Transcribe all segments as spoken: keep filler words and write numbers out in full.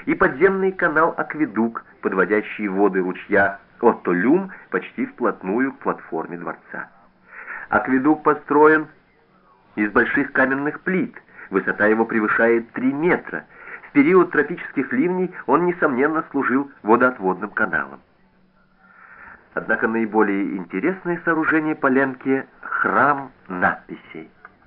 и подземный канал-акведук, подводящий воды ручья Отто-Люм почти вплотную к платформе дворца. Акведук построен из больших каменных плит, высота его превышает три метра. В период тропических ливней он, несомненно, служил водоотводным каналом. Однако наиболее интересное сооружение Паленки — храм надписей.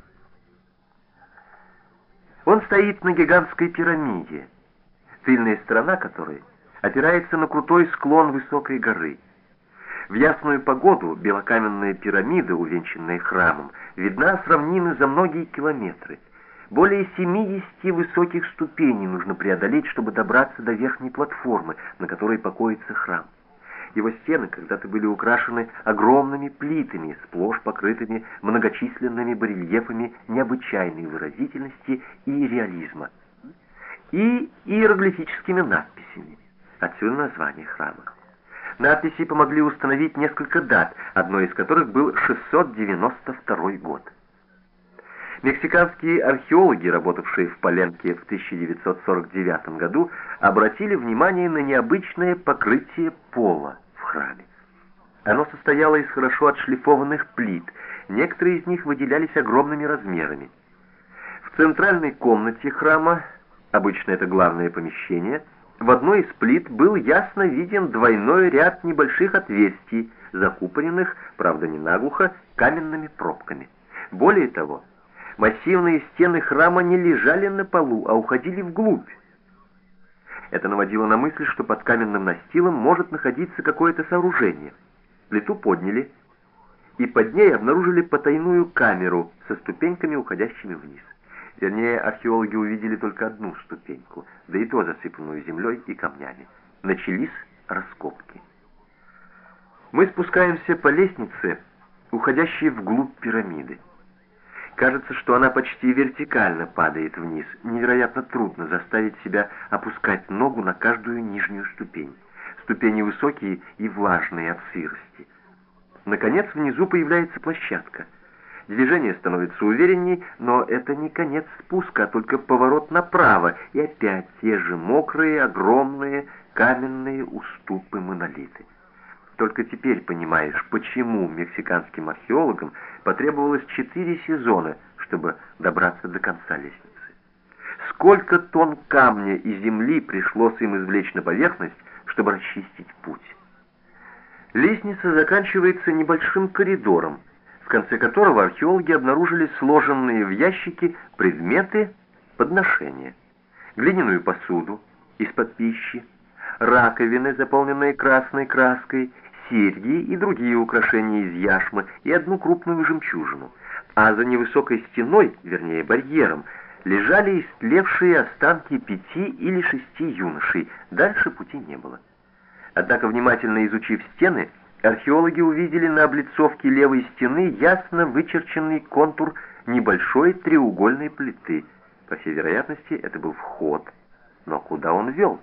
Он стоит на гигантской пирамиде, тыльная сторона которой опирается на крутой склон высокой горы. В ясную погоду белокаменная пирамида, увенчанная храмом, видна с равнины за многие километры. Более семидесяти высоких ступеней нужно преодолеть, чтобы добраться до верхней платформы, на которой покоится храм. Его стены когда-то были украшены огромными плитами, сплошь покрытыми многочисленными барельефами необычайной выразительности и реализма, и иероглифическими надписями. Отсюда название храма. Надписи помогли установить несколько дат, одной из которых был шестьсот девяносто второй год. Мексиканские археологи, работавшие в Паленке в тысяча девятьсот сорок девятом году, обратили внимание на необычное покрытие пола в храме. Оно состояло из хорошо отшлифованных плит, некоторые из них выделялись огромными размерами. В центральной комнате храма, обычно это главное помещение, в одной из плит был ясно виден двойной ряд небольших отверстий, закупоренных, правда не наглухо, каменными пробками. Более того, массивные стены храма не лежали на полу, а уходили вглубь. Это наводило на мысль, что под каменным настилом может находиться какое-то сооружение. Плиту подняли, и под ней обнаружили потайную камеру со ступеньками, уходящими вниз. Вернее, археологи увидели только одну ступеньку, да и то засыпанную землей и камнями. Начались раскопки. Мы спускаемся по лестнице, уходящей вглубь пирамиды. Кажется, что она почти вертикально падает вниз. Невероятно трудно заставить себя опускать ногу на каждую нижнюю ступень. Ступени высокие и влажные от сырости. Наконец, внизу появляется площадка. Движение становится уверенней, но это не конец спуска, а только поворот направо, и опять те же мокрые, огромные каменные уступы-монолиты. Только теперь понимаешь, почему мексиканским археологам потребовалось четыре сезона, чтобы добраться до конца лестницы. Сколько тонн камня и земли пришлось им извлечь на поверхность, чтобы расчистить путь. Лестница заканчивается небольшим коридором, в конце которого археологи обнаружили сложенные в ящики предметы подношения. Глиняную посуду из-под пищи, раковины, заполненные красной краской, серьги и другие украшения из яшмы и одну крупную жемчужину. А за невысокой стеной, вернее барьером, лежали истлевшие останки пяти или шести юношей. Дальше пути не было. Однако, внимательно изучив стены, археологи увидели на облицовке левой стены ясно вычерченный контур небольшой треугольной плиты. По всей вероятности, это был вход. Но куда он вел?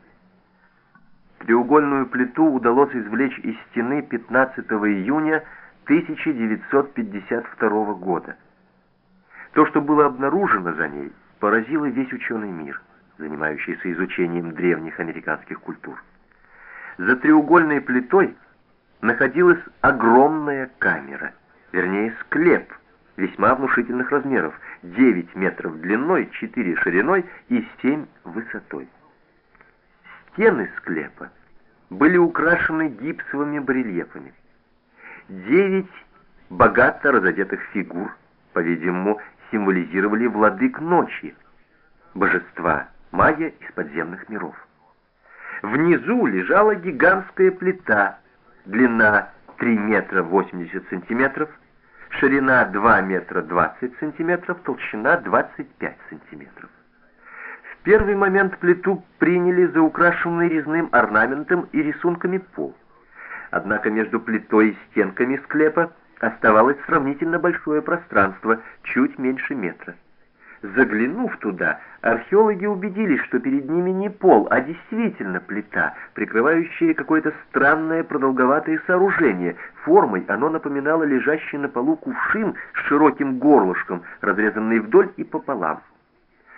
Треугольную плиту удалось извлечь из стены пятнадцатого июня тысяча девятьсот пятьдесят второго года. То, что было обнаружено за ней, поразило весь ученый мир, занимающийся изучением древних американских культур. За треугольной плитой находилась огромная камера, вернее склеп, весьма внушительных размеров, девять метров длиной, четыре шириной и семь высотой. Стены склепа были украшены гипсовыми барельефами. Девять богато разодетых фигур, по-видимому, символизировали владык ночи, божества майя из подземных миров. Внизу лежала гигантская плита, длина три метра восемьдесят сантиметров, ширина два метра двадцать сантиметров, толщина двадцать пять сантиметров. В первый момент плиту приняли за украшенный резным орнаментом и рисунками пол. Однако между плитой и стенками склепа оставалось сравнительно большое пространство, чуть меньше метра. Заглянув туда, археологи убедились, что перед ними не пол, а действительно плита, прикрывающая какое-то странное продолговатое сооружение. Формой оно напоминало лежащий на полу кувшин с широким горлышком, разрезанный вдоль и пополам.